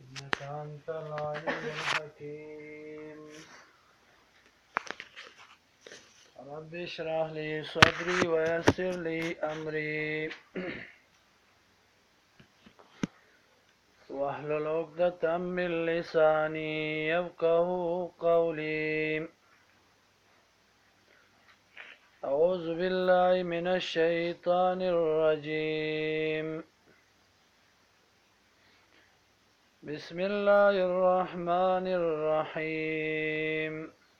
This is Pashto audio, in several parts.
إنك أنت العليم الحكيم رب اشرح لي صدري ويسر لي أمري واحلل عقدة من لساني يفقه قولي أعوذ بالله من الشيطان الرجيم بسم الله الرحمن الرحيم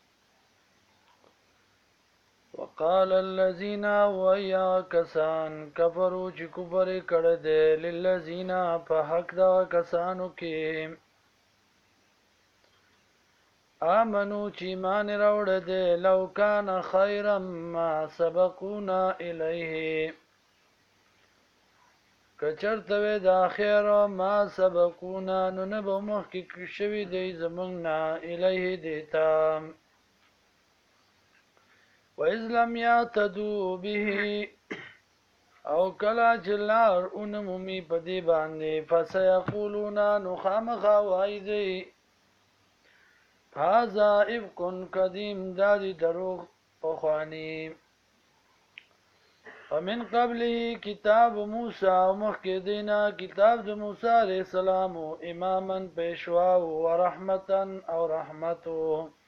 وقال الذين ويا کسان کفروا چې کفر کړه دې للذین په حق دا کسانو کې آمنو چې ایمان راوړ دې لو کان خیرا ما سبقونا الیه کچرته وې دا خیر ما سبقونا نو نه به مخکې شوي دی زمونږ نه الیه دیتا وَإِذْ لَمْ يَعْتَدُوا بِهِ او کلا جلار انمومی پدی باندې فسيقولون نخامخا وایدی هذا افق قدیم دادی دروغ پخوانی ومن قبله کتاب موسی ومخکې دینا کتاب د موسی علیہ السلام اماما پیشوا ورحمتا او رحمتو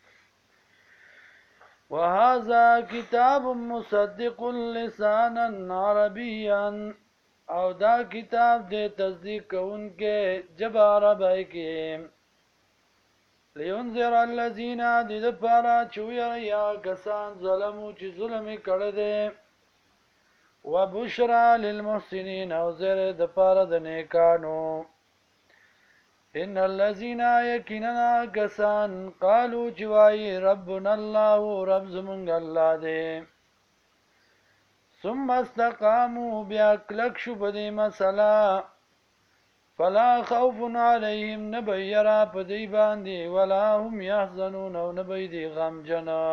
وهذا كتاب مصدق لسانا عربيا او دا کتاب دے تصدیق کونکے جب عربی کے لینذر الذین دید پارا چویر یا کسان ظلمو چی ظلمی کردے وبشرا للمحسنین او زیر دپارا دنیکانو ان الذين يكننا كسان قالوا جواي ربنا الله رب زمونږ الله دې ثم استقاموا بیا کلک شو بدی مسلا فلا خوف عليهم نبيرا پدی باندې ولا هم يحزنون او نبيدي غمجنا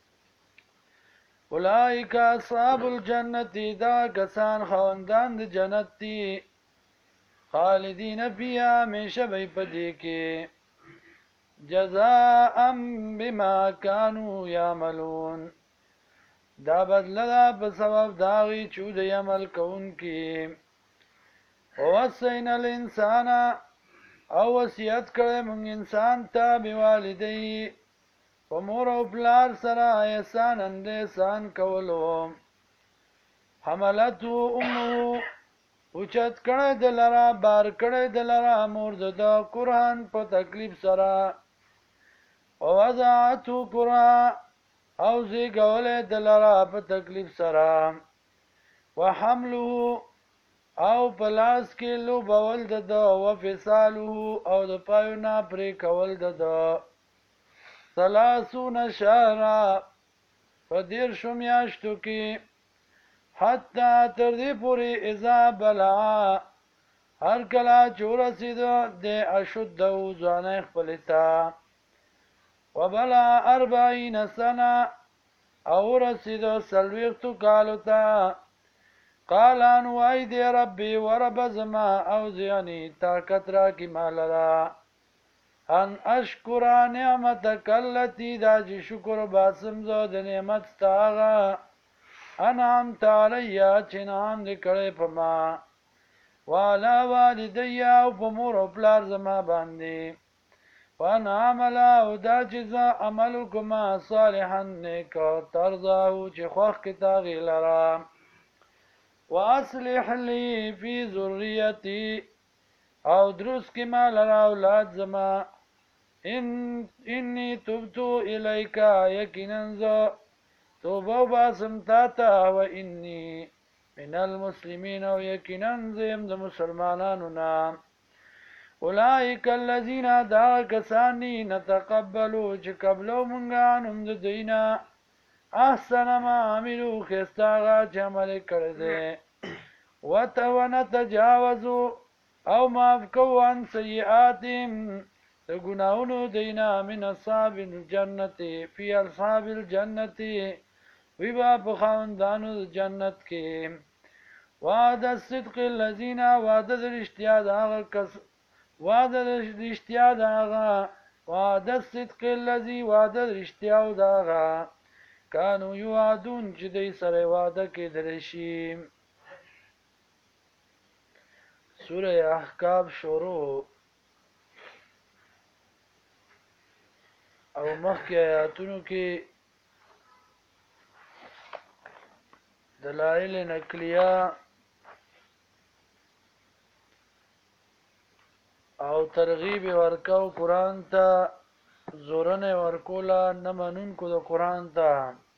اولئک اصحاب الجنه دا کسان خوندان د جنت دي خالدین فیها ہمیشہ بھئی پدی کے جزاء بما کانوا یعملون دا بدلدا بسبب داغی چود عمل کون کی ووصینا الانسان او وصیت کرے منگ انسان تا بوالدی ومور او پلار سرا احسان اند احسان کولو حملتو امو اوچت کړه د لرا بار کړه د لرا مور د قرآن په تکلیف سره او وضعتو قرآن او زیګولې د لرا په تکلیف سره وحمله او پلاس کې لو بول د وفصاله او د پایونه پرې کول د 30 شهرا په دیر شمیاشتو کې حتی تر دې پوری اذا بلا هر کلا چور رسید د اشد او ځان خپلتا وبلا 40 سنه او رسید سلويختو کالوتا قال ان وای دی ربي ورب زما او زيني طاقت را کی مالرا ان اشکر نعمتک التي دا شکر باسم زو د نعمت تاغه انعمت علیہ چنام دکڑے پما والا والدی او پمور او پلار زما باندې وانا عملا او دا چیزا عملو کما صالحا نیکا ترزاو چی خوخ کتاغی لرا واصلح لی فی ذریتی او دروس کما لرا اولاد زما انی تبتو الیکا یکننزو توبه باسم تاتا و انی من المسلمین و یقینا زیم د مسلمانانو نام اولئک الذین دا کسانی نتقبلو چې قبلو منگانم د دینا احسن ما عملو خستاغا چې عمل کرده ونتجاوزو او معاف کو عن سیئاتهم د گناہونو دینا من اصحاب الجنت فی اصحاب الجنت وی با بخاندانو جنت کې وعد الصدق الذين وعد الاشتیاد آغا کس وعده د رښتیا د هغه وعده الصدق الذي وعده د رښتیاو د هغه کانو یوعدون چې دوی سره وعده کېدلی شي. سوره احقاف شروع او مخکې آیاتونو کې دلایل نقلیه او ترغیب ورکاو قرآن ته زورنه ورکولا نه منونکو د قرآن ته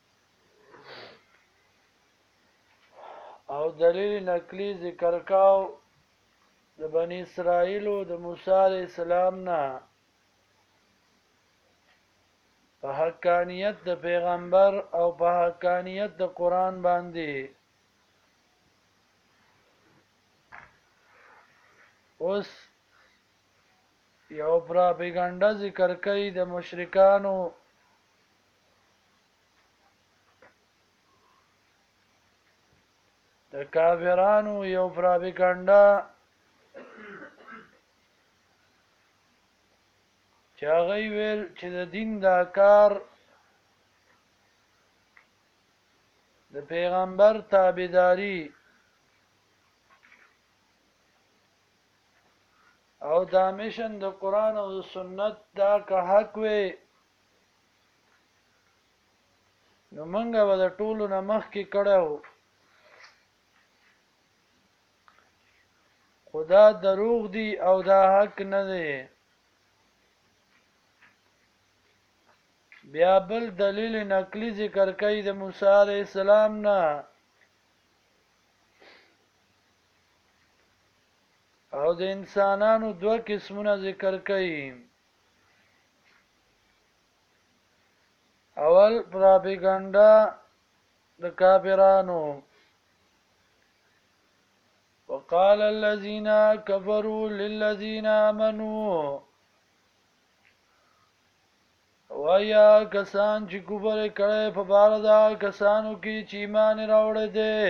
او دلیل نقلی ذکر کاو د بنی اسرائیلو د موسی علیہ السلام نه په حقانیت د پیغمبر او په حقانیت د قرآن باندې. اوس یو پراپیګنډه ذکر کوي د مشرکانو د کافرانو یو پراپیګنډه چې هغه ویل چې د دین دا کار د پیغمبر تابعداري او دا میشن د قرآن او سنت دا که حق وي نو منګه به د ټولو نه مخکې کړی خدا دروغ دی او دا حق نه دی. بیا بل دلیل نقلی ذکر کوي د موسی علیہ السلام نه او د انسانانو دوه قسمونه ذکر کوي. اول پراپیګنډا د کافرانو وقال الذين كفروا للذين آمنوا ویا کسان چې کفر کړي په بار دا کسانو کې چې ایمان راوړل دي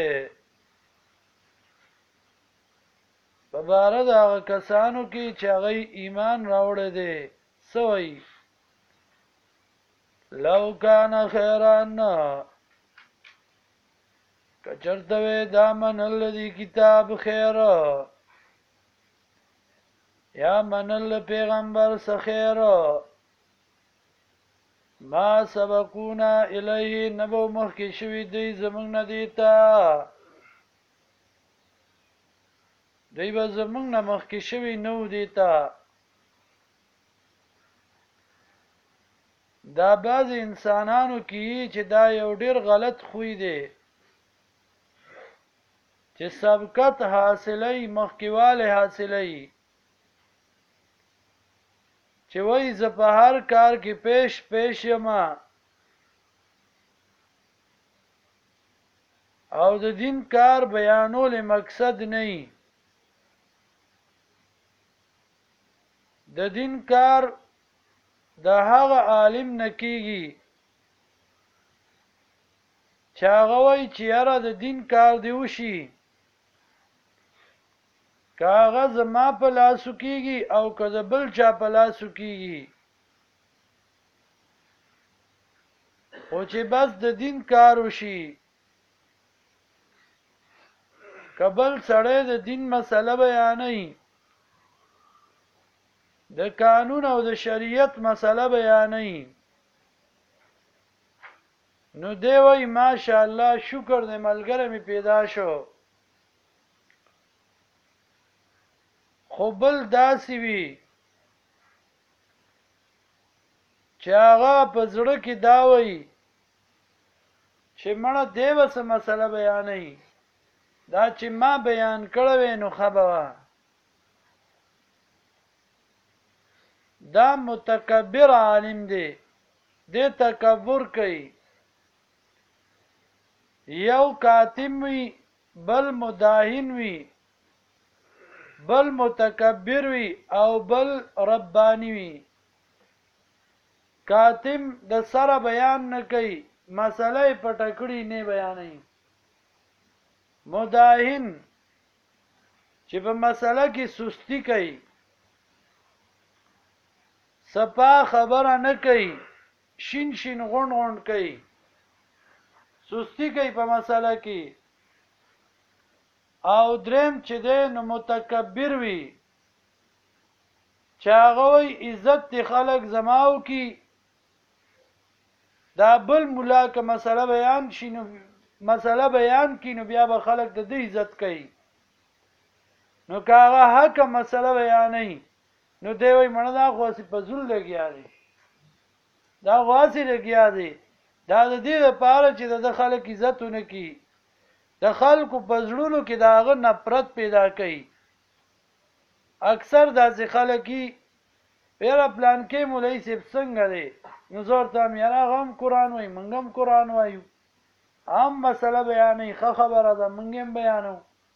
په بار دا کسانو کې چې هغه ایمان راوړل دي سوي لو کان خیران کچرته دا من الذي کتاب خیر یا من پیغمبر سخیر ما سبقونا الیه نبو مخکې شوی دی زمونږ نه دیتا دی به زمونږ نه مخکې شوی نو دیتا. دا بعض انسانانو کې چې دا یو ډیر غلط خوی دی چې سبقت حاصلې مخکېواله حاصلې چې وای ز په هر کار کې پیش یما او د دین کار بیانول مقصد نه د دین کار د هغه عالم نکیږي چې هغه وای چې یاره د دین کار دی وشي کاغذ ما په لاسو کیږي او که بل چا په لاسو کیږي او چې بس د دین کار وشي کبل سړی د دین مسله بیانوي د قانون او د شریعت مسله بیانوي نو دی وای ماشاءالله شکر دې ملګری می پیدا شو. خو بل داسې وي چې هغه په زړه کې دا وایي چې مړه دی به څه مسله بیانوي دا چې ما بیان کړی وی نو ښه به وه. دا متکبر عالم دی دی تکبر کوي یو کاتم وي بل مداهن وي بل متکبر وي او بل ربانی وي. کاتم د سره بیان نه کوي مسله په ټکړی نه بیانوي. مداهن چې په مسله کې سستی کوي صفا خبره نه کوي شین شین غون غون کوي سستی کوي په مسله کې او دریم چې دی نو متکبر وي چې هغه وایي عزت دی خلک زماو کی دا بل مولا که مسله بیان شي نو مسله بیان کی نو بیا به خلک د دې عزت کوي نو که هغه حق مسله بیانوي نو دی وایي مړه دا خو هسې په زول لګیا دی دا خو هسې لګیا دی دا د دې لپاره چې د خلک عزت ونه کي د خلکو په زړونو کې د هغه نفرت پیدا کوي اکثر داسې خلک یي پیره پلان کې مولوي صاحب څنګه دی نو زه ورته وایم یاره هغه هم قرآن وایي موږ هم قرآن وایو هم مسله بیانوي ښه خبره ده موږ هم بیانو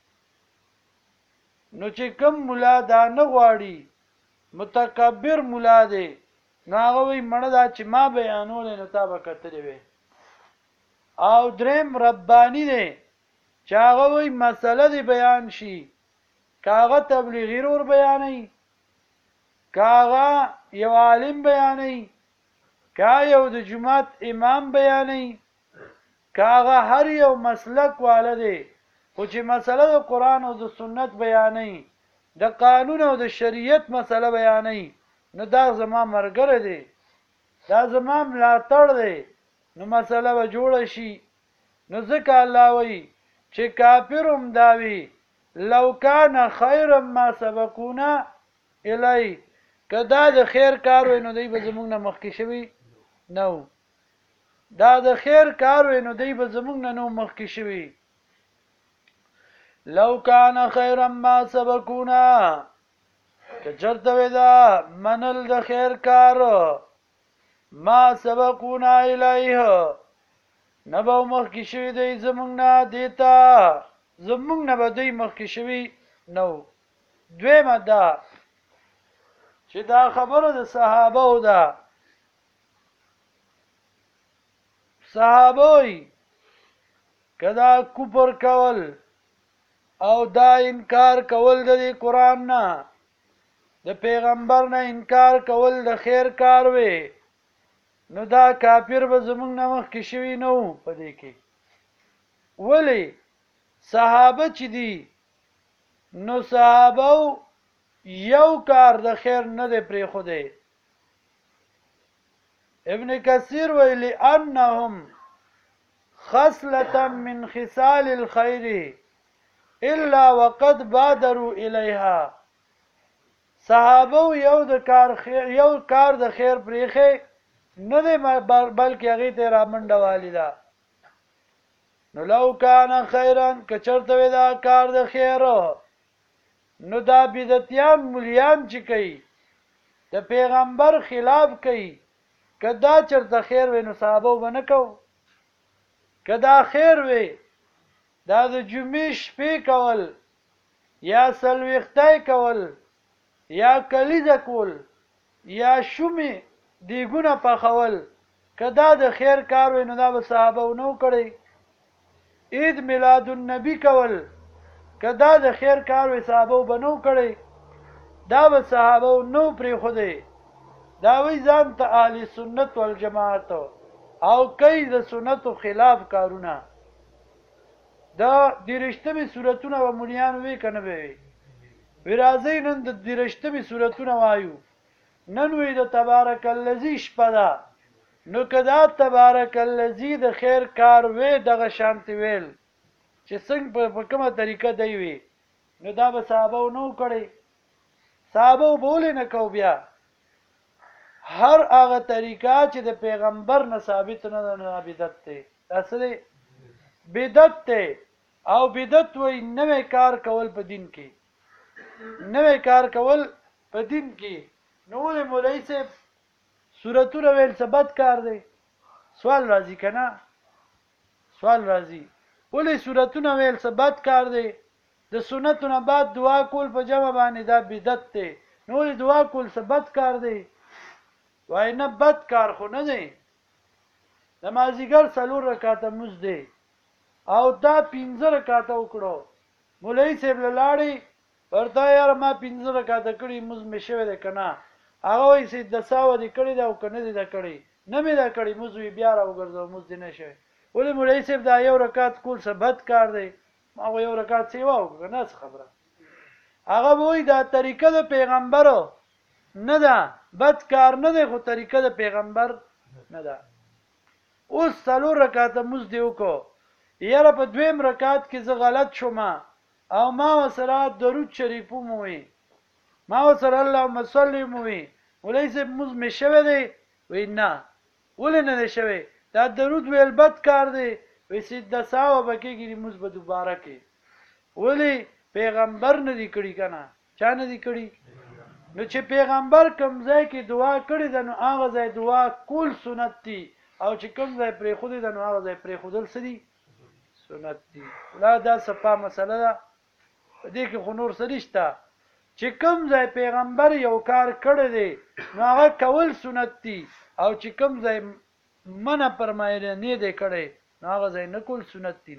نو چې کوم ملا دا نه غواړي متکبر ملا دی نو هغه وایي مړه دا چې ما بیانولی نو تا به کتلی وی او دریم ربانی دی چې هغه وایي مسله دی بیان شي که هغه تبلیغي رور بیانوي که هغه یو عالم بیانوي که یو د جماعت امام بیانوي که هغه هر یو مسلک والا دی خو چې مسله د قرآن او د سنت بیانوي د قانون او د شریعت مسله بیانوي نو دا زما مرګره دی دا زما ملاتړ دی نو مسله به جوړه شي نو ځکه الله وایي چې کافر هم دا وي لو کان خیرا ما سبقونا الی که دا د خیر کار وی نو دی به زمونږ نه مخکې شوي نو دا د خیر کار وی نو دی به زمونږ نه نو مخکې شوي لو کان خیرا ما سبقونا که چرته وی دا منل د خیر کار ما سبقونا الیه نبا مخکې شوي دی زمونږ نه دیتا زمونږ نه به دوی مخکې شوي نو دویمه دا چې دا خبره د صحابه او ده صحابه وي که دا کفر کول او دا انکار کول د قرآن نه د پیغمبر نه انکار کول د خیر کار وي نو دا کافر به زمونږ نه مخکې شوي نه و په دې کې ولې صحابه چې دي نو صحابه یو کار د خیر نه دی پرېښودی ابن کثیر ویلی انهم خصلة من خصال الخير الا وقد بادروا الیها صحابه یو کار د خیر پرېښی نه دی بلکې هغې ته را منډه والې ده نو لو کان خیرا که چرته وی دا کار د خیر نو دا بدعتیان ملیان چې کوي د پیغمبر خلاف کوي که دا چرته خیر وی نو صحابه به نه کو که دا خیر وی دا د جمعې شپې کول یا څلوېښتۍ کول یا کلیزه کول یا شومې دیګونه پخول که دا د خیر کار وی نو دا به صحابه نو کړی عید میلاد النبی کول که دا د خیر کار وی صحابه به نو کړی دا به صحابه نو پرېښودی دا وی ځان ته اهل سنت والجماعت او کوي د سنتو خلاف کارونه دا دیرشتمې سورتونه به ملیانو وی که نه به وی راځئ نن د دیرشتمې سورتونه وایو نن وی د تبارک الذی شپه ده نو که دا تبارک الذی د خیر کار وی دغه شانتې ویل چې څنګه په کومه طریقه دی وي نو دا به صحابه نو کړی صحابه به ولې نه کو بیا هر هغه طریقه چې د پیغمبر نه ثابت نه ده نه بدعت دی دا څه دی بدعت دی او بدعت وایي نوی کار کول په دین کې نوی کار کول په دین کې نو ولې مولوي صاحب سورتونه ویل څه بد کار دی سوال راځي که نه سوال راځي ولې سورتونه ویل څه بد کار دی د سنتو نه بعد دعا کول په جمع باندې دا بدعت دی نو ولې دعا کول څه بد کار دی وای نه بد کار خو نه دی د مازدیګر 4 رکعاته مونځ دی او دا 15 رکعاته وکړو مولوي صاحب له لاړې ورته یاره ما 15 رکعاته کړي مونځ مې شوی دی که نه هغه وایي چې د ساوه دې کړې ده او که نه دې ده کړې نه مې ده کړې مونځ وي بیا راوګرځوه مونځ دې نه شوی ولې مولوي صاحب دا یو رکعت کول څه بد کار دی ما یو رکعت سیوا وکړه نه څه خبره هغه به وایي دا طریقه د پیغمبرو نه ده بد کار نه دی خو طریقه د پیغمبر نه ده اوس څلور رکعته مونځ دې وکړو یاره په دویم رکعت کې زه غلط شوم او ما ورسره درود شریف مو وی ما ورسره اللهم صل مو وی مولوي صاحب مونځ مې شوی دی وی نه ولې نه دی شوی دا درود ویل بد کار دی وی چې د ساوه به کېږي مونځ به دوباره کې ولې پیغمبر نه دی کړي که نه چا نه دی کړي نو چې پیغمبر کوم ځای کې دعا کړې ده نو هغه ځای دعا کول سنت دي او چې کوم ځای پرېښودی ده نو هغه ځای پرېښودل څه دي سنت دي لا دا صفا مسله ده په دې کې خو نور څه نشته چې کوم ځای پیغمبر یو کار کړی دی نو هغه کول سنت دي او چې کوم ځای منع فرمایلی نه دی کړی نو هغه ځای نه کول سنت دي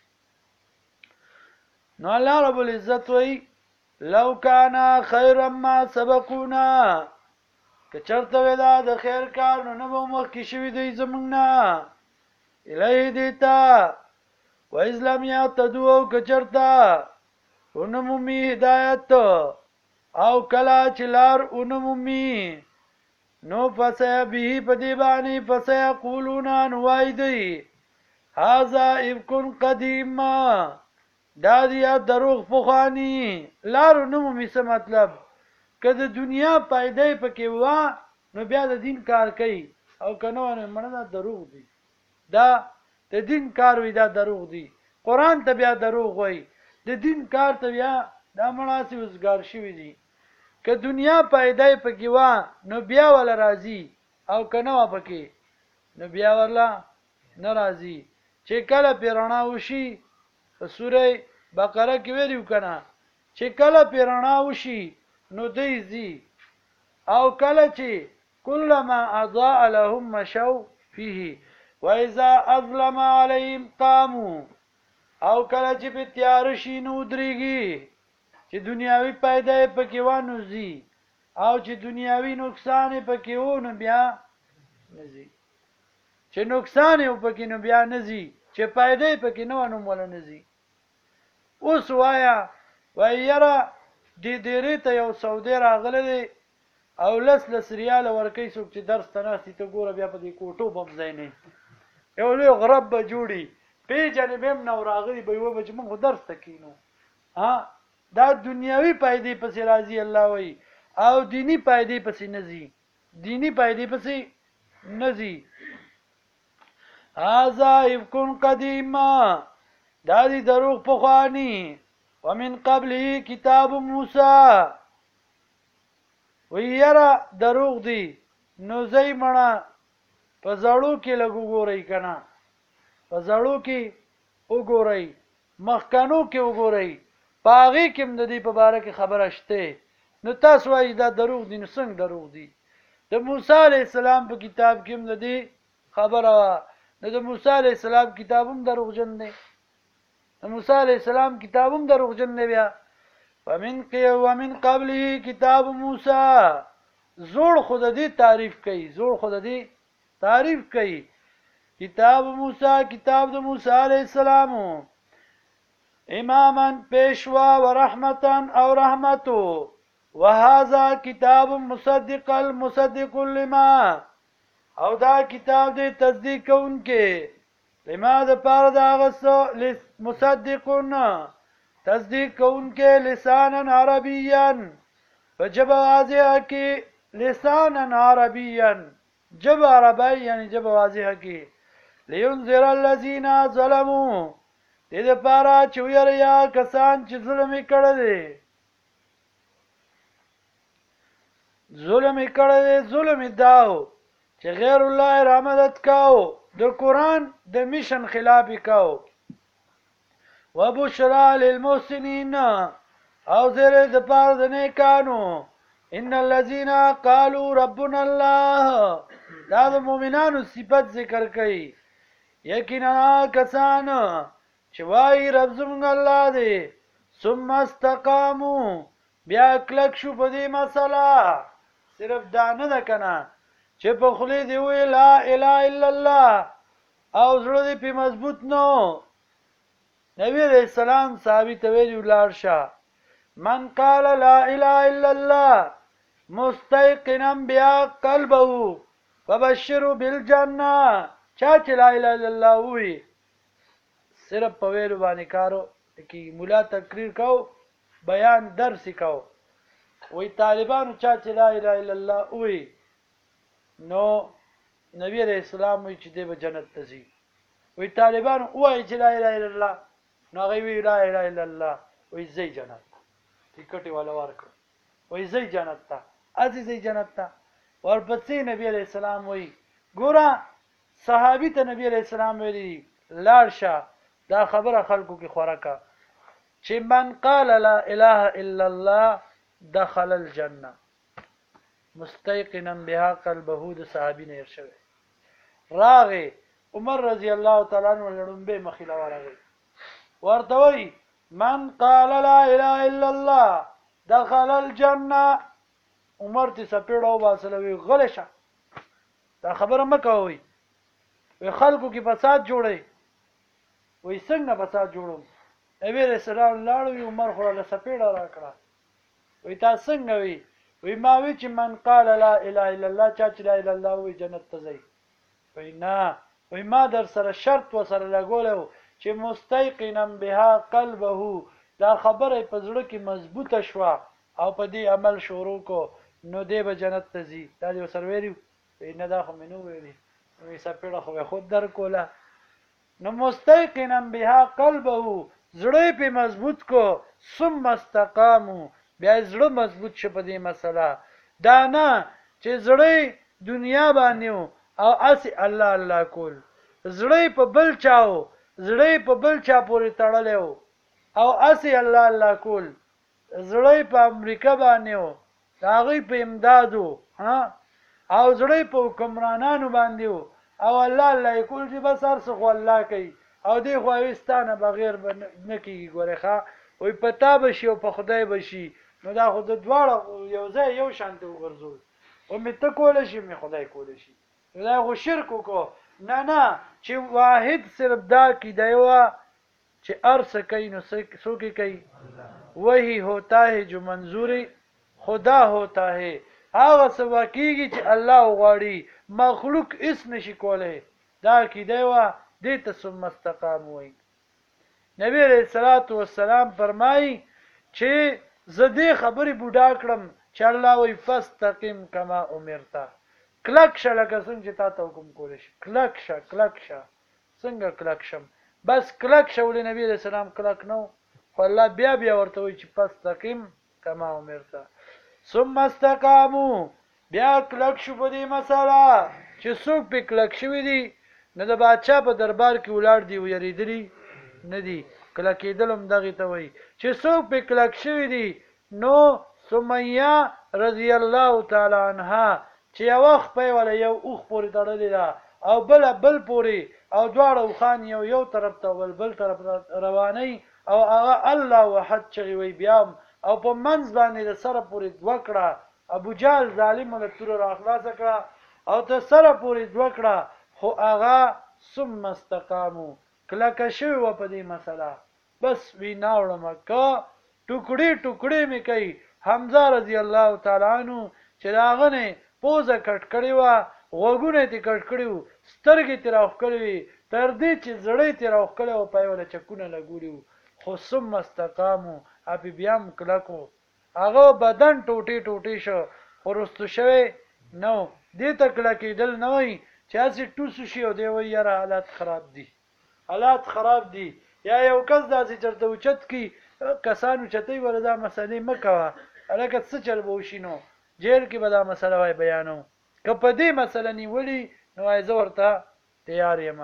نو الله رب العزت وایي لو کان خیرا ما سبقونا که چرته وی دا د خیر کار نو نه به مخکې شوي دی زمونږ نه الیه دیتا و اسلام یهتدوا او که چرته ونه مومي هدایت او کله چې لار ونه مومي نو فسیبه په دې باندې فسیقولون نو وایي دی هذا افک قدیم دا دیا دروغ پخوانی لارو نمومی څه مطلب که د دنیا پایدې پکې وا نو بیا د دین کار کوي او که نه ونه مړه دا دروغ دی دا د دین کار وي دا دروغ دی قرآن ته بیا دروغ وایي د دین کار ته بیا دا مړاسې وزګار شوي دي که دنیا پایدې پکې وا نو بیا ولا راځي او که نه وا پکې نو بیا ولا نه راځي چې کله پې رڼا وشي په سوره بقره کې ویلو کنه چې کله پې رڼا وشي نو دی ځي او کله چې کلما اضاء لهم مشوا فيه واذا اظلم عليهم قاموا او کله چې په تیار شي نو درېږي چې دنیاوي پیدا پکې وانه ځي او چې دنیاوي نقصان پکې و نو بیا نه ځي چې نقصان یې پکې نو بیا نه ځي چې پیدا پکې نه ونه مول نه ځي اوس وایا وایره دې ډېرې ته یو سعودي راغلی دی او لس ریاله ورکوي څوک چې درس ته ناستي ته ګوره بیا په دې کوټو به هم ځای نه یو لوی غرب به جوړي پیژنې به هم نه راغلي به یوه به چې موږ درس ته کښېنو دا دنیاوي پایدې پسې راځي الله وایي او دیني پایدې پسې نه ځي دیني پایدې پسې نه ځي هذا افک قدیم دا دی دروغ پخوانی ومن قبله کتاب موسی ویرا دروغ دی نو زی مړه په زړو کې لګ وګورئ کنه په زړو کې وګورئ مخکانو کې وګورئ پاغي کې د دې په باره کې خبره شته نو تاسو وایي دا دروغ دي نو څنګه دروغ دي د موسی علی السلام په کتاب کې د دې خبره د موسی علی السلام کتابم دروغجن دی د موسی علی السلام کتابم دروغجن دی بیا ومن قبله کتاب موسی زوړ خود دې تعریف کوي زوړ خود دې تعریف کوي کتاب موسی کتاب د موسی علی السلام اماما پیشوا ورحمتا او رحمتو وهذا کتاب مصدق لما او دا کتاب دې تصدیق کوونکې لما د پاره دا غسو مصدقون تصدیق کوونکې لسانا عربيا فجب واضح کې لسانا عربيا جب عربی یعنی جب واضح کې لينذر الذين ظلموا دې لپاره چې ویریا کسان چې ظلم کړي ظلم داو چې غیر الله رحمت کاو د قرآن د میشن خلاف کاو وبشرى للمحسنين او زره د پاره د نیکانو ان الذين قالوا ربنا الله دا د مؤمنانو صفت ذکر کوي یقینا کسان چې وایي رب زموږ الله دی ثم استقاموا بیا کلک شو په دې مسله صرف دا نه ده کنه چې په خولې دې ووایې لا اله الا الله او زړه دې پې مضبوط نه نبی علیہ السلام صحابي ته ویلي ولاړ شه من قال لا اله الا الله مستيقنا بها قلبه فبشره بالجنه چا چې لا اله الا الله وی صرف په ویلو باندې کارو کی مولا تقریر کو بیان درس کو وی طالبانو چا چې لا اله الا الله وی نو نبی علیہ السلام وی چې دی به جنت ته ځي وی طالبانو وای چې لا اله الا الله نو هغه وی لا اله الا الله وی ځي جنت ټیکټ والا ورکړ وی ځي جنت ته ازي ځي جنت ته ورپسې نبی علیہ السلام وی ګوره صحابي ته نبی علیہ السلام ویلي لاړ شه دا خبره خلکو کې خوراکه چې من قال لا اله الا الله دخل الجنه مستيقنا بها قلبه د صحابي نه شوی راغه عمر رضی الله تعالی عنہ لړمبه مخیلا ورغی ورته وی من قال لا اله الا الله دخل الجنه عمر ته سپېړو واسلوي غلشه دا خبره مکووي وی خلکو کې فساد جوړي وی څنګه فساد جوړوم نبی رسول الله لاړو عمر خو له سپېړه راکړه وی تاسو څنګه وی ما وی چې من قال لا اله الا الله چا چې لا اله الا الله وی جنت ته ځي وی نه وی ما در سره شرط وسره لګولو چې مستيقنا بها قلبه دا خبره په زړه کې مضبوطه شوه او په دې عمل شروع کو نو دی به جنت ته ځي دا دې ورسره ویلي نه دا خو مې نه ویلي وی سپېړه خو خود در کوله نو مستيقنا بها قلبه زړه په مضبوط کو ثم استقاموا بیا زړه مضبوط شه په دې مسله دا نه چې زړه دنیا باندې او اسی الله الله کول زړه په بل چاو زړه په بل چا پورې تړلې او اسی الله الله کول زړه په امریکا باندې هغه په امدادو ها او زړه په حکمرانانو باندې او الله الله کول چې بس هر څه خو الله کوي او دی خو ایستانه بغیر نه کیږي ګوره ښا وي پتا بشي او په خدای بشي نو دا خو د دواړه یو ځای یو شانته وګرځول او مې ته کول شي مې خدای کول شي دا خو شرک کو نه چې واحد صرف دا کی دیوا چې ارس کوي نو سوکی کوي وہی ہوتا ہے جو منظوری خدا ہوتا ہے هغه سوا کیږي چې الله غواړي مخلوق اس نشي کوله دا کی دیوا دې ته ثم استقام وای نبی علیہ الصلوۃ والسلام فرمای چې زدي خبري بوډا کړم چې الله وی فاستقم کما امرتا کلک شلک څنګه تا ته حکم کول شي کلک شه څنګه کلک شم بس کلک شول نبی علیہ السلام کلک نو خو الله بیا ورته وی چې فاستقم کما امرتا ثم استقاموا بیا کلک شو په دې مسله چې څوک په کلک شوی دی نه د بادشاہ په دربار کې ولاړ دی ویریدلی نه دی کله کېدلم دغه ته وای چې څوک په کلک شوی دی نو سمیہ رضی الله تعالی عنها چې یو وخت په ولا یو اوخ پورې تړلې ده او بل پورې او دواړه خوان یو طرف ته بل طرف رواني او هغه الله وحد چوي وی بیا او په منځ باندې د سره پورې دوکړه ابو جال ظالم له تور راخلاص کړه او ته سره پورې دوکړه خو هغه ثم استقاموا کله شوی و په دې مسله بس ویناوړه مکه ټوکړي می کوي حمزه رضی الله تعالی عنہ چې راغنه پوزه کټ کړی و غوګونه تی کټ کړی و سترګې تی راخ کړی تر دې چې زړې تی راخ کړی او پایوله چکونه لګولیو خو ثم استقاموا اپی بیام کلکو هغه بدن ټوټي شو ورستو شوی نو دې تکلا کېدل نه وای چې اسی ټوسو شي او دی وای یاره حالات خراب دي یا یو کس داسې چرته اوچت کی کسانو چتای ولدا مسلې مکوا الکه څه چل بو شینو جیل کې به دا مسله وای بیانو کپه دې مسله نیولې نو ای زورته تیار یم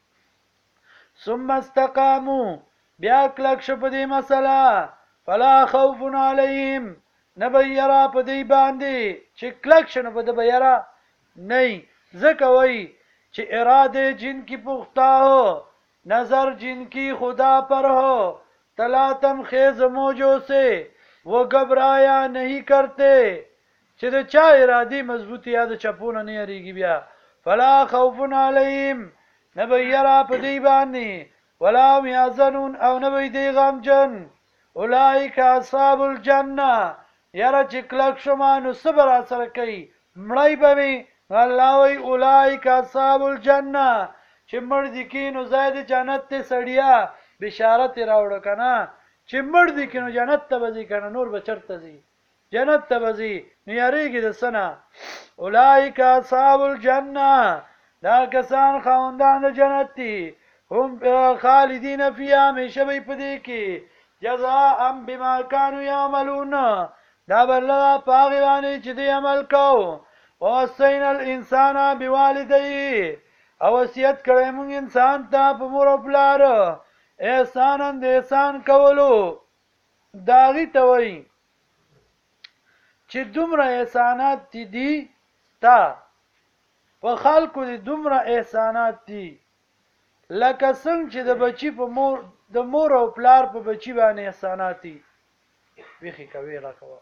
ثم استقاموا بیا کلک شو په دې مسله فلا خوف علیهم نبیرا په دې باندې چې کلک شنو په دې بیرا نه ځکه وای چې اراده جن کی پختہ ہو نظر جن کی خدا پر ہو تلاتم خیز موجوں سے وہ گھبرایا نہیں کرتے چې د چا ارادي مضبوطی یا د چپونه نه یریږي بیا فلا خوف علیهم نبیرا په دی باندې ولا هم یحزنون او نبی دی غمجن اولئک اصحاب الجنه یاره چې کلک شما نو صبر سره کوي مړی به وي الله وی اولئک اصحاب الجنه چې مړ دي کې نو زید جنت ته سړیا بشارت راوړ کنه چې مړ دي کې نو جنت ته وځي کنه نور به چرته ځي جنت ته وځي نو یریږي د سنا اولئک اصحاب الجنه دا کسان خوندان جنت دي هم خالدین فیها همیشه وي پدې کې جزاء بما كانوا يعملون دا بلغه پاغي باندې چې دی عمل کو وصینا الانسان بوالديه او وصیت کړی موږ انسان ته په مور او پلار احسان د احسان کولو داغي ته وایي چې دومره احسانات دي تا په خلکو دي دومره احسانات دي لکه څنګه چې د بچی په مور د مور او پلار په بچی باندې احسانات دي ویخي کوي راکوه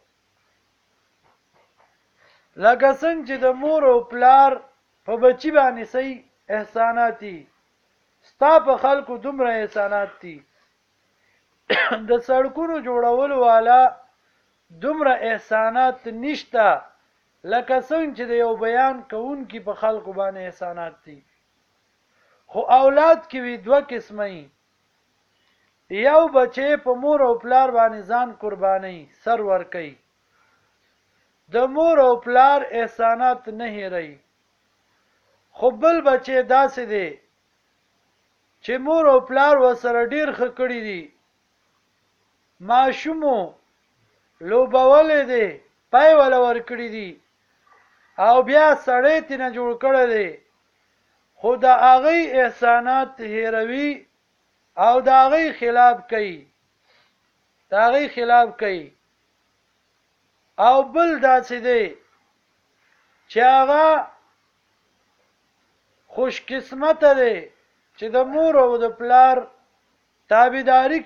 لکه څنګه چې د مور او پلار په بچی باندې صحیح احسانات دي ستا په خلکو دومره احسانات دي د سړکونو جوړولو والا دومره احسانات نشته لکه څنګه چې د یو بیان کوونکی په خلکو باندې احسانات دي خو اولاد کې وی دوه قسمه یو بچي په مور او پلار باندې ځان قرباني سر ور کوي د مور او پلار احسانات نه هېري خو بل بچي داسې دي چې مور او پلار وسره ډیر خکړی دي ماشومو لوبولې دي پای ولا ور کړی دي او بیا سړی تنه جوړ کړی دی خو د هغه احسانات هېروي او د هغه خلاف کوي او بل داسې دی چې هغه خوش قسمت دی چې د مور او د پلار تابعداري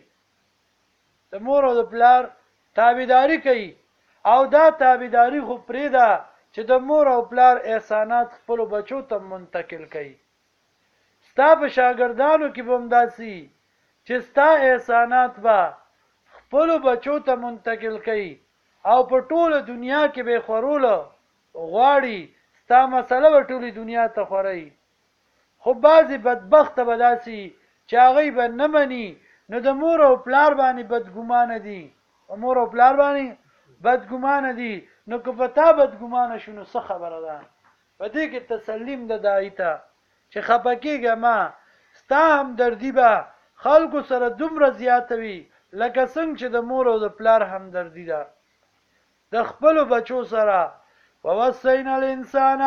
کوي او دا تابعداري خو پرېده چې د مور او پلار احسانات خپل بچو ته منتقل کوي ستا په شاګردانو کې به همداسي چې ستا احسانات به خپل بچو ته منتقل کوي او په ټوله دنیا کې به خورولو غواړي ستا مسله به ټوله دنیا ته خوري خو بعضې بدبخته به داسي چې هغوی به نه مني نو د مور او پلار باندې بدګمانه دي نو که په تا بدګمانه شو نو څه خبره ده په دې کې تسلیم د دای ته چې خپه کېږه ما ستا همدردي به خلکو سره دومره زیاته وي لکه څنګه چې د مور او د پلار همدردي ده د خپلو بچو سره ووصینا الانسان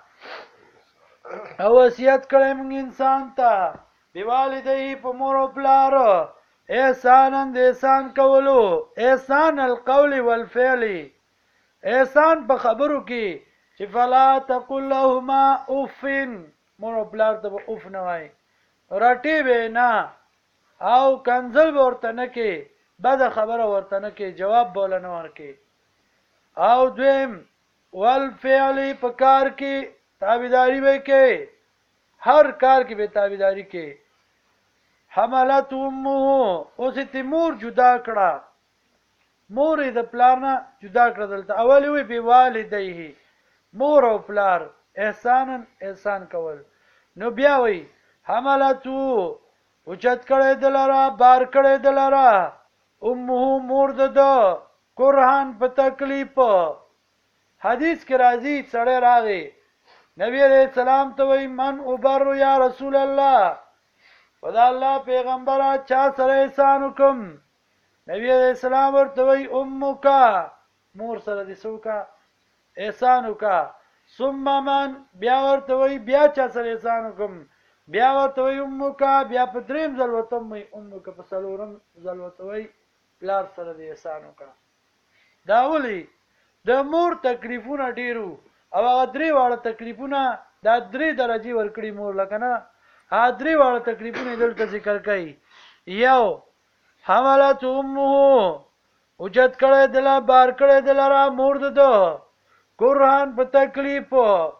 او وصیت کړی موږ انسان ته بوالديه په مور او پلار احسانا د احسان کولو احسان القول والفعل احسان په خبرو کې چې فلا تقل لهما اف مور او پلار ته اف نه وای راټي به نه او کنزل ورته نه کې بد خبره ورته نه کې جواب بوله نه ورکې او دویم والفعل په کار کې تابعداري به کې هر کار کې به تابعداري کې حملت امه اوس ته مور جدا کړه مور د پلار نه جدا کړه دلته اول وی په والديه مور او پلار احسان کول نو بیا وی حملتو اوچت کړه دلاره بار کړه دلاره امه مور دده قرآن په تکلیف حدیث کې راځي سړی راغی نبی علیہ السلام ته وی من ابر یا رسول الله خدا الله پیغمبره چا سره احسان وکم نبی علیہ السلام ورته وی امک مور سره دې سوکا احسان وکا ثم من بیا ورته وی بیا چا سره احسان وکم بیا ورته وی امک بیا په دریم ځل ورته وی امک په څلورم ځل ورته وی پلار سره دې احسان وکا دا ولي د مور تکلیفونه ډیرو او هغه درې واړه تکلیفونه دا 3 درجه ورکړي مور لکنه ا 3 واړه تکلیفونه دلته ذکر کړي یو حملت امه اوجت کړه دلا بار کړه دلاره مور دته کرهن په تکلیف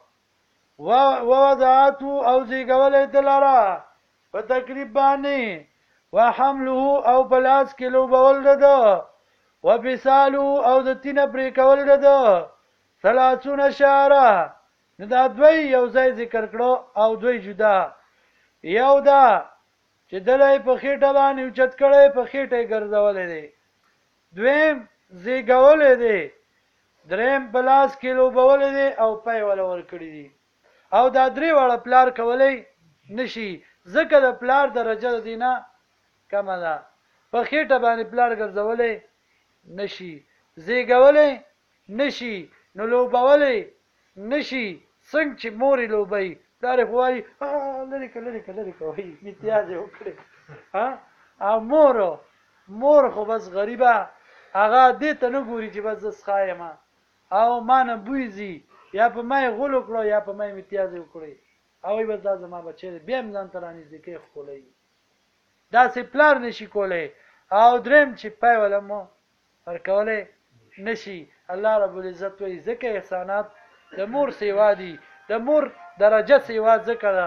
ووضعته او زیږولی د لره په تکلیف باندې وحمله او په لاس کې لوبول د ده وفصاله او د تینه پرې کول د ده 30 شهره نو دا دوی یو ځای ذکر کړو او دوی جدا یو دا چې دلای په خېټه باندې اوچت کړی په خېټه یې ګرځولی دی دویم زیږولی دی دریم په لاس کې لوبولی دی او پی وله ورکړي دي او دا درې واړه پلار کولی نشي ځکه د پلار درجه د دې نه کمه ده په خېټه باندې پلار ګرځولی نشي زیږولی نشي نو لوبولی نشي څنګه چې مورې لوبوي پلار یې خو وایي لرې که لرې که لرې که وایي امتیاز یې وکړې او مور خو بس غریبه هغه دې ته نه ګوري چې بس زه څښا یم او ما نه بوی ځي یا په ما یې غول وکړو یا په ما یې امتیاز یې وکړی او وایي بس دا زما بچی دی بیا هم ځان ته رانږدې کوي ښکلی داسې پلار نشي کولی او دریم چې پی وله مو ورکولی نشي الله رب العزت وایي ځکه احسانات د مور سیوا دي د مور درجه سیوا ځکه ده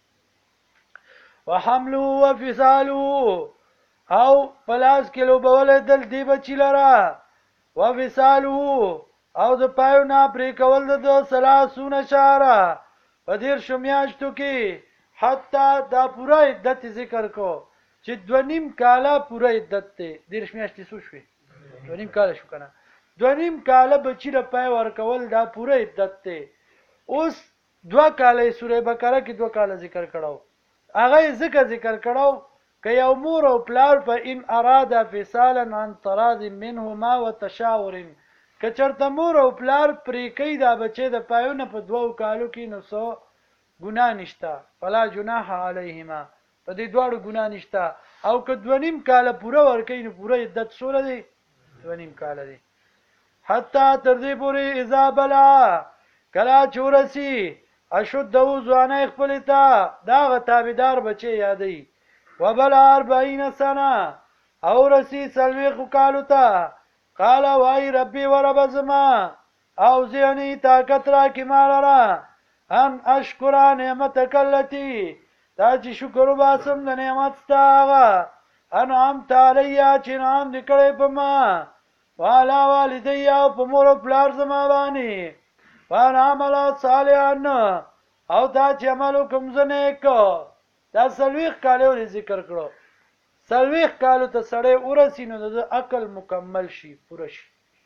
وحمله وفصاله او پلاس کې لوبولی دل دی بچی لره وفصاله او د پایو نه پرې کول د 30 شهره په 13 میاشتو کې حتی دا پوره عدت ذکر کو چې 2.5 کاله پوره عدت دی 13 میاشتې څو شوې 2.5 کاله شو کنه 2.5 کاله بچی له پای ورکول دا پوره عدت دی اوس 2 کاله سوره بقره کې 2 کاله ذکر کړو هغه ذکر کړو که یو مور او پلار په ان اراده فصالا عن تراض منهما وتشاور که چرته مور او پلار پرې کوي دا بچی د پایونه په 2 کالو کې نو څه ګناه نشته فلا جناح علیهما په دې دواړو ګناه نشته او که 2.5 کاله پوره ورکوي نو پوره عدت څومره دی 2.5 کاله دی حتی تر دې پورې اذا بلا کله چې ورسي اشده ځوانه خپل ته داغه تابعدار بچی یادی وبلا 40 سنه او رسی سلويخ کالو ته قال وای ربي ورب زما او زيني طاقت را کی مالرا ان اشکر نعمتک التي تا چې شکر وباسم د نعمت ستاغه انعمت علیا چې نام دکړې په ما والا والدي او په مور پلار زما باندې وانا عمل صالحان او دا چې عمل کوم زنه کو دا سلويخ کالو ذکر کړو سلويخ کالو ته سړی ورسی نو د عقل مکمل شي پوره شي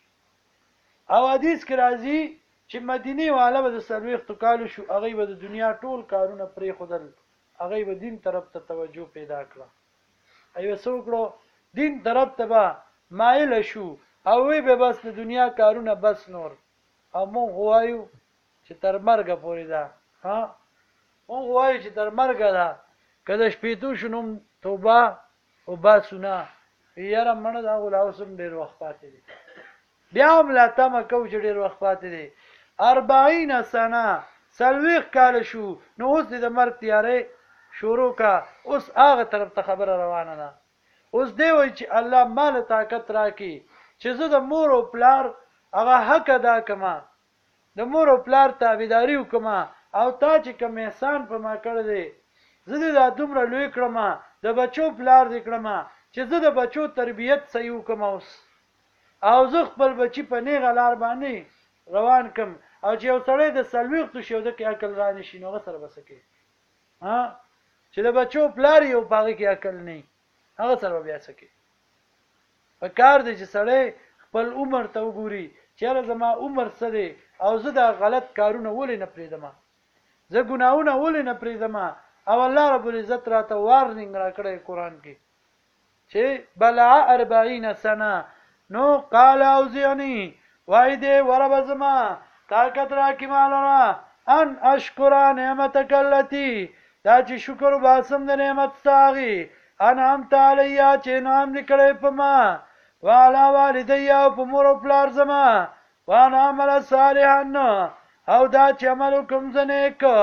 او حدیث کې راځي چې مدینه والا به د سلويخ کالو شو هغه به د دنیا ټول کارونه پرې خودل هغه به دین طرف ته توجه پیدا کړه ایو څوکړو دین طرف ته به مایل شو او وی به بس د دنیا کارونه بس نور او مونږ وایو چې تر مرګ پورې ده ها مونږ وایو چې تر مرګ ده کله شپېتو شنوم توبه او باسونه یاره منه دا غلاوسم ډیر وخت پاتې دي بیا هم لا تمه کو چې ډیر وخت پاتې دي 40 سنه سلويخ کال شو نو اوس د مرګ تیارې شروع کا اوس هغه طرف ته خبره روانه ده اوس دی وای چې الله مال طاقت راکې چې زه د مور او پلار هغه حق ادا کما د مور او پلار تابعداري وکما او تا چې کوم احسان په ما کړی دی زه د دومره لوی کړم د بچو پلار دې کړم چې زه د بچو تربیت صحیح وکم اوس او زه خپل بچی په نیغه لار باندې روان کم او چې یو سړی د سلويخ تو شو د کې عقل را نشي نو سره بسکه ها چې د بچو پلار یو پاغه کې عقل نه هغه سره بیا سکه په کار دې چې سړی خپل عمر ته وګوري چې زما عمر څه دی او زه د غلط کارونه ولې نه پریدم زه ګناونه ولې نه پریدم او الله رب العزت راته وارنینګ را کړی قران کې چې بلا 40 سنه نو قال اوزعنی وای دې ورب زما طاقت را کی مالرا ان اشکر نعمتک التي دا چې شکر باسم د نعمت تاغي انعمت علیا چې نام نکړې په ما والا والدي او په مور او پلار زما وانا عمل صالحان او دا چې عمل کوم زنه کو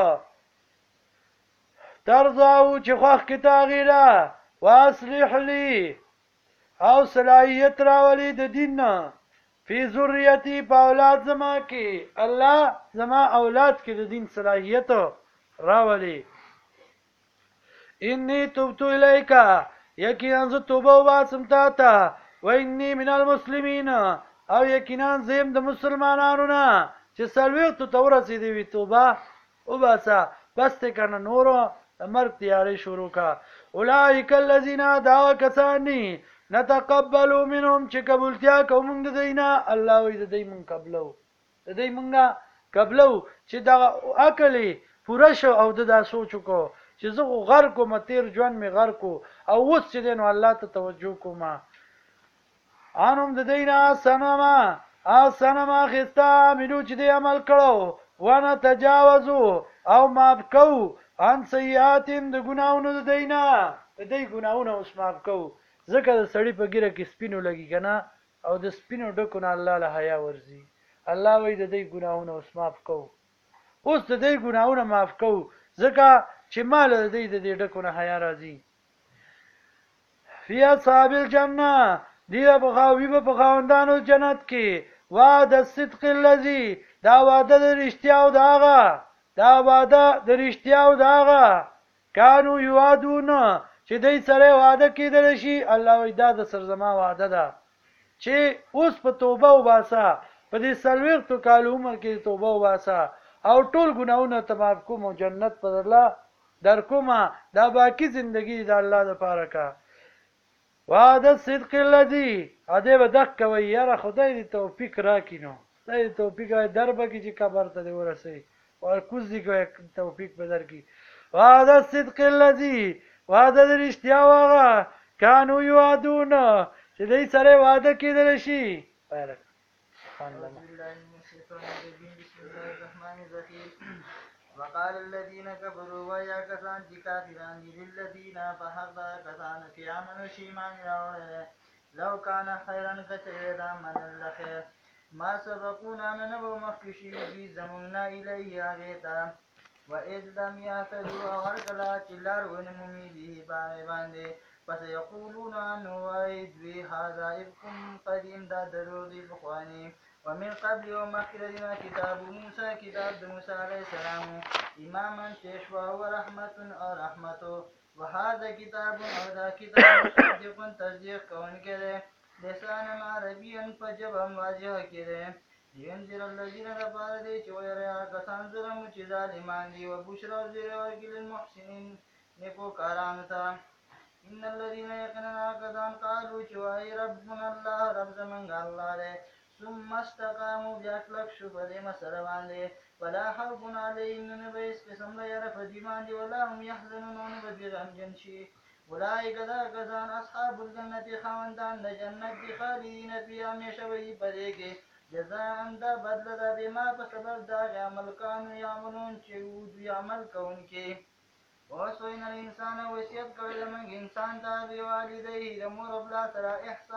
ترضاو چې خوخ کی تغیره واصلح لي او صلاحیت راولي د دین فی ذریتی په اولاد زما کې الله زما اولاد کې د دین صلاحیت راولي انی تبت الیک یقینا زه توبه وباسم تا ته و انی من المسلمین او یقینا زم د مسلمانانو نه چې څلوېښتو ته ورسېدې وي توبه وباسه بس ته کنه نورو مرګ تیاری شروع کا اولئک الذین دا کسانی نتقبل منهم چې قبولتیا کوم د دینه الله وی د دې مون قبلو د دې مونږه قبلو چې دا عقل پوره شو او دا سوچ کو چې زه غر کوم تیر ژوند می غر کو او اوس چې دین الله ته توجه کوم انم د دینه سنما خستا ملو چې دی عمل کړو وانا تجاوزو او معاف کو ان سیئات د ګناونو د دینه د دې ګناونو اوس معاف کو ځکه د سړی په ګیره کې سپینو لګي کنه او د سپینو ډکو نه الله له حیا ورزي الله وی د دې ګناونو اوس معاف کو اوس د دې ګناونو معاف کو ځکه چې مال د دې ډکو نه حیا راځي فی اصحاب الجنه دی په خاوندانو جنت کې وعد الصدق الذي دا وعده د رښتیا او داغه کانو یوادون چې دای سره وعده کېدل شي الله وی دا د سرزما وعده ده چې اوس په توبه وباسه په دې سلويختو کال عمر کې توبه وباسه او ټول ګناونه تمام کوم جنت پر الله در کومه دا باقی زندگی د الله لپاره کا وعده الصدق الذي اده بدک کوي یاره خدای دې توفیق راکینو خدای دې توفیق دربه کې چې قبر ته ورسي او کوزي کوي توفیق بدر کی وعده الصدق الذي وعده د رښتیا واغه کانو یوادون چې دې سره وعده کېدل شي بارک وقال الذين كفروا ويا كسان كافران للذين فحق كسان في عمل شيمان لو كان خيرا كثيرا من الخير ما سبقونا من مخشي في زمنا إليه أغيتا وإذ لم يهتدوا أغرقلا تلار ونمومي به باندي فسيقولون أنه وإذ هذا إبكم قديم دا دروغي بخواني ومن قبل ومخرجنا كتاب موسى كتاب موسى عليه السلام إماما تشوى ورحمة أو رحمته وهذا كتاب أو ذا كتاب مصدق تصديق كون كده لسانا عربيا فجبا واجه كده لينذر الذين كفروا دي ويرى كسان ظلموا چې ظالمان دي وبشرى زير ورګل المحسنين نکو کارانتا ان الذين يقننا كذان قالوا شوي ربنا الله رب زمن الله له ثم استقاموا بأكلك شوف دي مسر باندې ولا خوف عليهم نبيس قسم لا يرف دي باندې ولا هم يحزنون بدغم جنشي اولئك ذا كذان اصحاب الجنه خواندان جنت خالدين فيها مشوي بديږي جزاء دا بدل دا بما په سبب دا عمل کانو یعملون چې دوی عمل کوونکي ووصینا الانسان وصیت کړل موږ انسان ته بوالديه د مور او پلار سره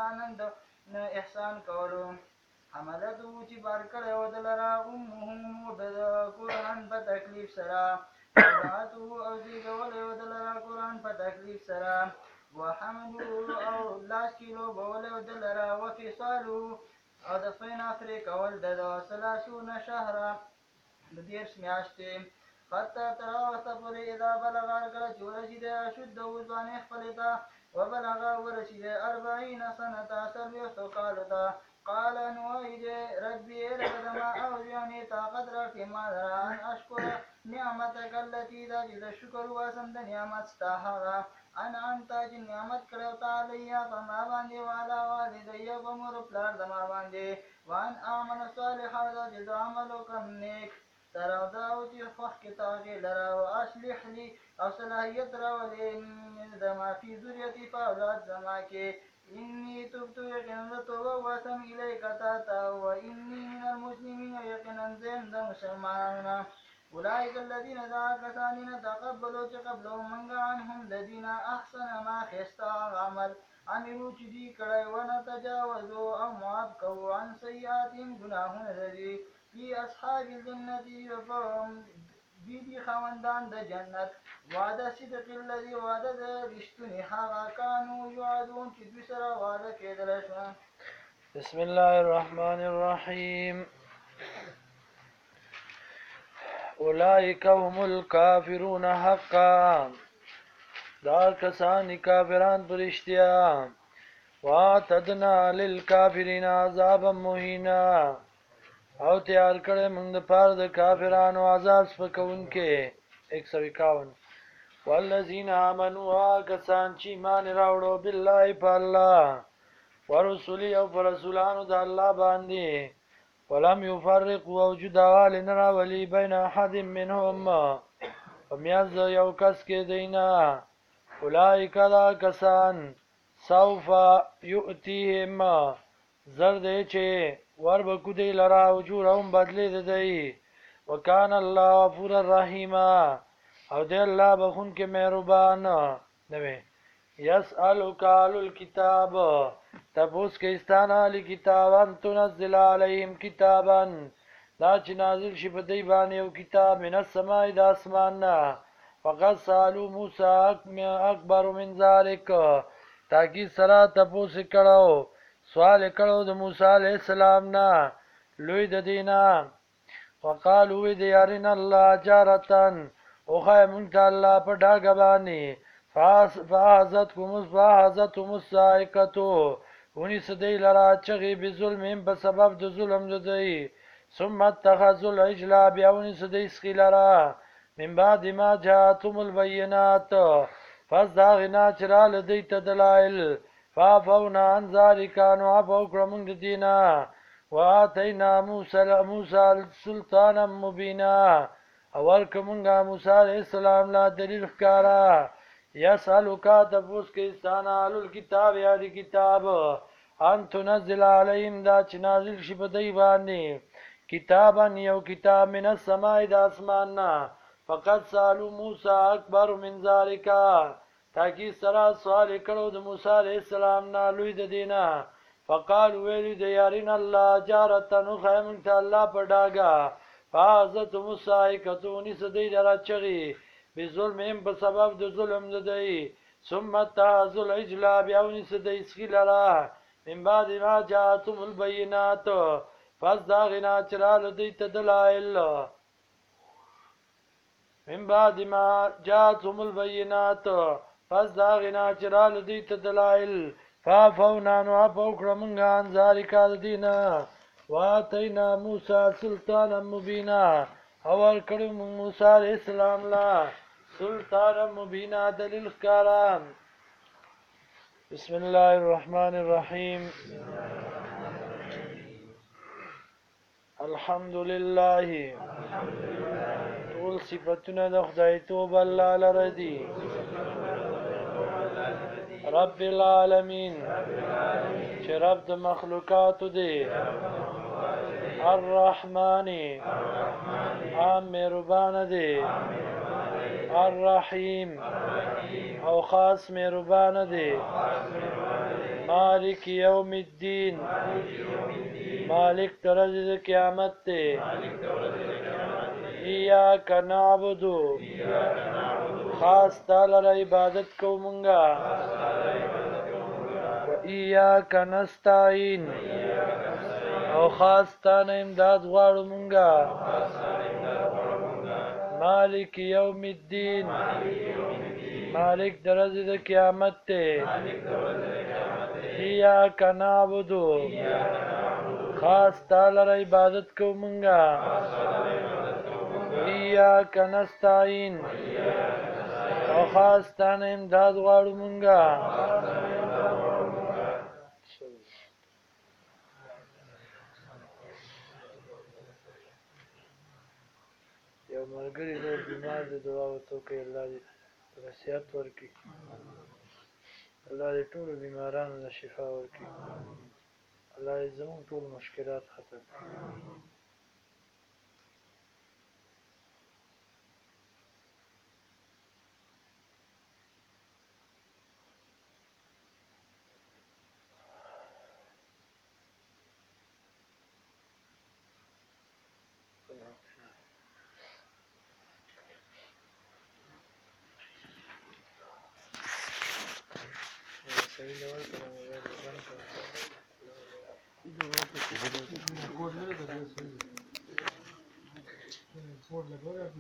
احسان کولو حملته چې بار کړو دلرا امه د قرآن په تکلیف سره وضعته او زیږولو دلرا قرآن په تکلیف سره وحمله او لاس کیلو بولو دلرا وفصاله او د فین افری کول د 30 شهره د 10 میاشتې حتی تر وخته پورې اذا بلغ کله چې ورسېد اشد وزن خپلتا وبلغ ورسېد 40 سنه 30 کال تا قال نوید ربي لما اوزعني طاقت راکې ما ان اشکر نعمتك التي ذا شکر واسم د نعمت ستاهغه انعمت چې نعمت کړو تعالی فما باندې والا والدي ومر پلار دما باندې وان اعمل صالحا ذات عمل کوم نیک تردا او چې خوښ کې تاغي لرا او اصلح لي او صلاحيت راولې دما فی ذریتی فاولاد زما کې إني تبت يقينا توبة واسم إليك تاتا وإني من المسلمين يقينا زين مسلمان أولئك الذين ذاكسانين تقبلوا تقبلوا من عنهم الذين أحسن ما خستا عمل عملوا چدي کړي ونتجاوزوا أو معبكوا عن سيئاتهم گناهون الذي في أصحاب الجنة وفهم دي خواندان د جنت وعده صدق الذي وعده رشتنی هغه کانو یعدون چې دوی سره وعده کېدل شو بسم الله الرحمن الرحيم اولئك هم الكافرون حقا دا کسانی کافران پرشتیا واتدنا للکافرین عذابا مهینا او تیار کړی موږ د پاره د کافرانو عذاب سپکونکي 151 والذین آمنوا کسان چې ایمان راوړو بالله په الله ورسولی او پر رسولانو د الله باندې ولم يفرقوا وجودوال نرا ولی بین احد منهم ومیاز یو کس کې دینا اولئک دا کسان سوف یؤتیهم زرد چې وربکو دی لرا اجورهم بدلی دی وکان الله غفور الرحیم او دی الله بخون کې مهربان نوې یسألک اهل الكتاب تپوس کې استانا لکتابا تنزل علیهم کتابا دا چې نازل شي په دی باندې یو کتاب من السماء د اسمان نه فقد سالو موسی اکبر من ذلک تاکي سره تپوس کړو سوال کړو د موسی علی السلام نه لوی د دینا وقالو دی یارین الله جارتن او خای مونږ ته الله په ډاګه باندې فاحزتكم الصاعقه ونی سدی لرا چغي بظلم په سبب د ظلم ددی ثم اتخذوا العجل بیاونی سدی سخیلرا من بعد ما جاءتم البينات فازداغنا چرال دیت دلائل فعفونا عن ذلك نعفو کرمون دینا وآتینا موسى سلطانا مبینا اول کمونگا موسی علیہ السلام لا دلیل خکارا یسألوکا تفوس کستانا علو الكتاب یادی کتاب ان تنزل علیهم دا چه نازل شی په دی باندې کتابا یو کتاب من السماء دا اسماننا فقد سالو موسی اکبر من ذالک تاکی سرا سوال کړو د موسی علیہ السلام نه لوی د دینا فقال ویلی د یارین الله جارتن خیمن ته الله په ډاګه فازت موسی کتونی سدی درا چغي بظلم په سبب د ظلم ددی ثم تازل العجل بیاونی سدی سخیلرا من بعد ما جاءتم البينات فازداغنا چرال دیت دلائل من بعد ما جاءتم البينات فازداغنا چرال دیت دلائل فعفونا نعفو کرمونگا عن ذالک دینا واتینا موسی سلطانا مبینا اور کړو موسی علیہ السلام لا سلطانا مبینا دلیل ښکارا بسم الله الرحمن الرحیم الحمد لله ټول صفاتونه د خدای توب الله لره دي رب العالمین چې رب د مخلوقات دی الرحمن عام مهربان دی الرحیم او خاص مهربان دی مالک یوم الدین مالک درز قیامت دی ایاک نعبد خاص تعالی عبادت کو مونږه و ایاک نستعين او خاص تانه امداد غواړو مونږه مالک یوم الدین مالک درز قیامت دی ایاک نعبد خاص تعالی عبادت کو مونږه ایاک نستعين او خاص تانه امداد غواړو مونږه یو ملګری ډېر بیمار دی دعا ورته وکړئ الله دې صحت ورکړي الله دې ټولو بیمارانو ته شفا ورکړي الله دې زموږ ټول مشکلات ختم کړي कोड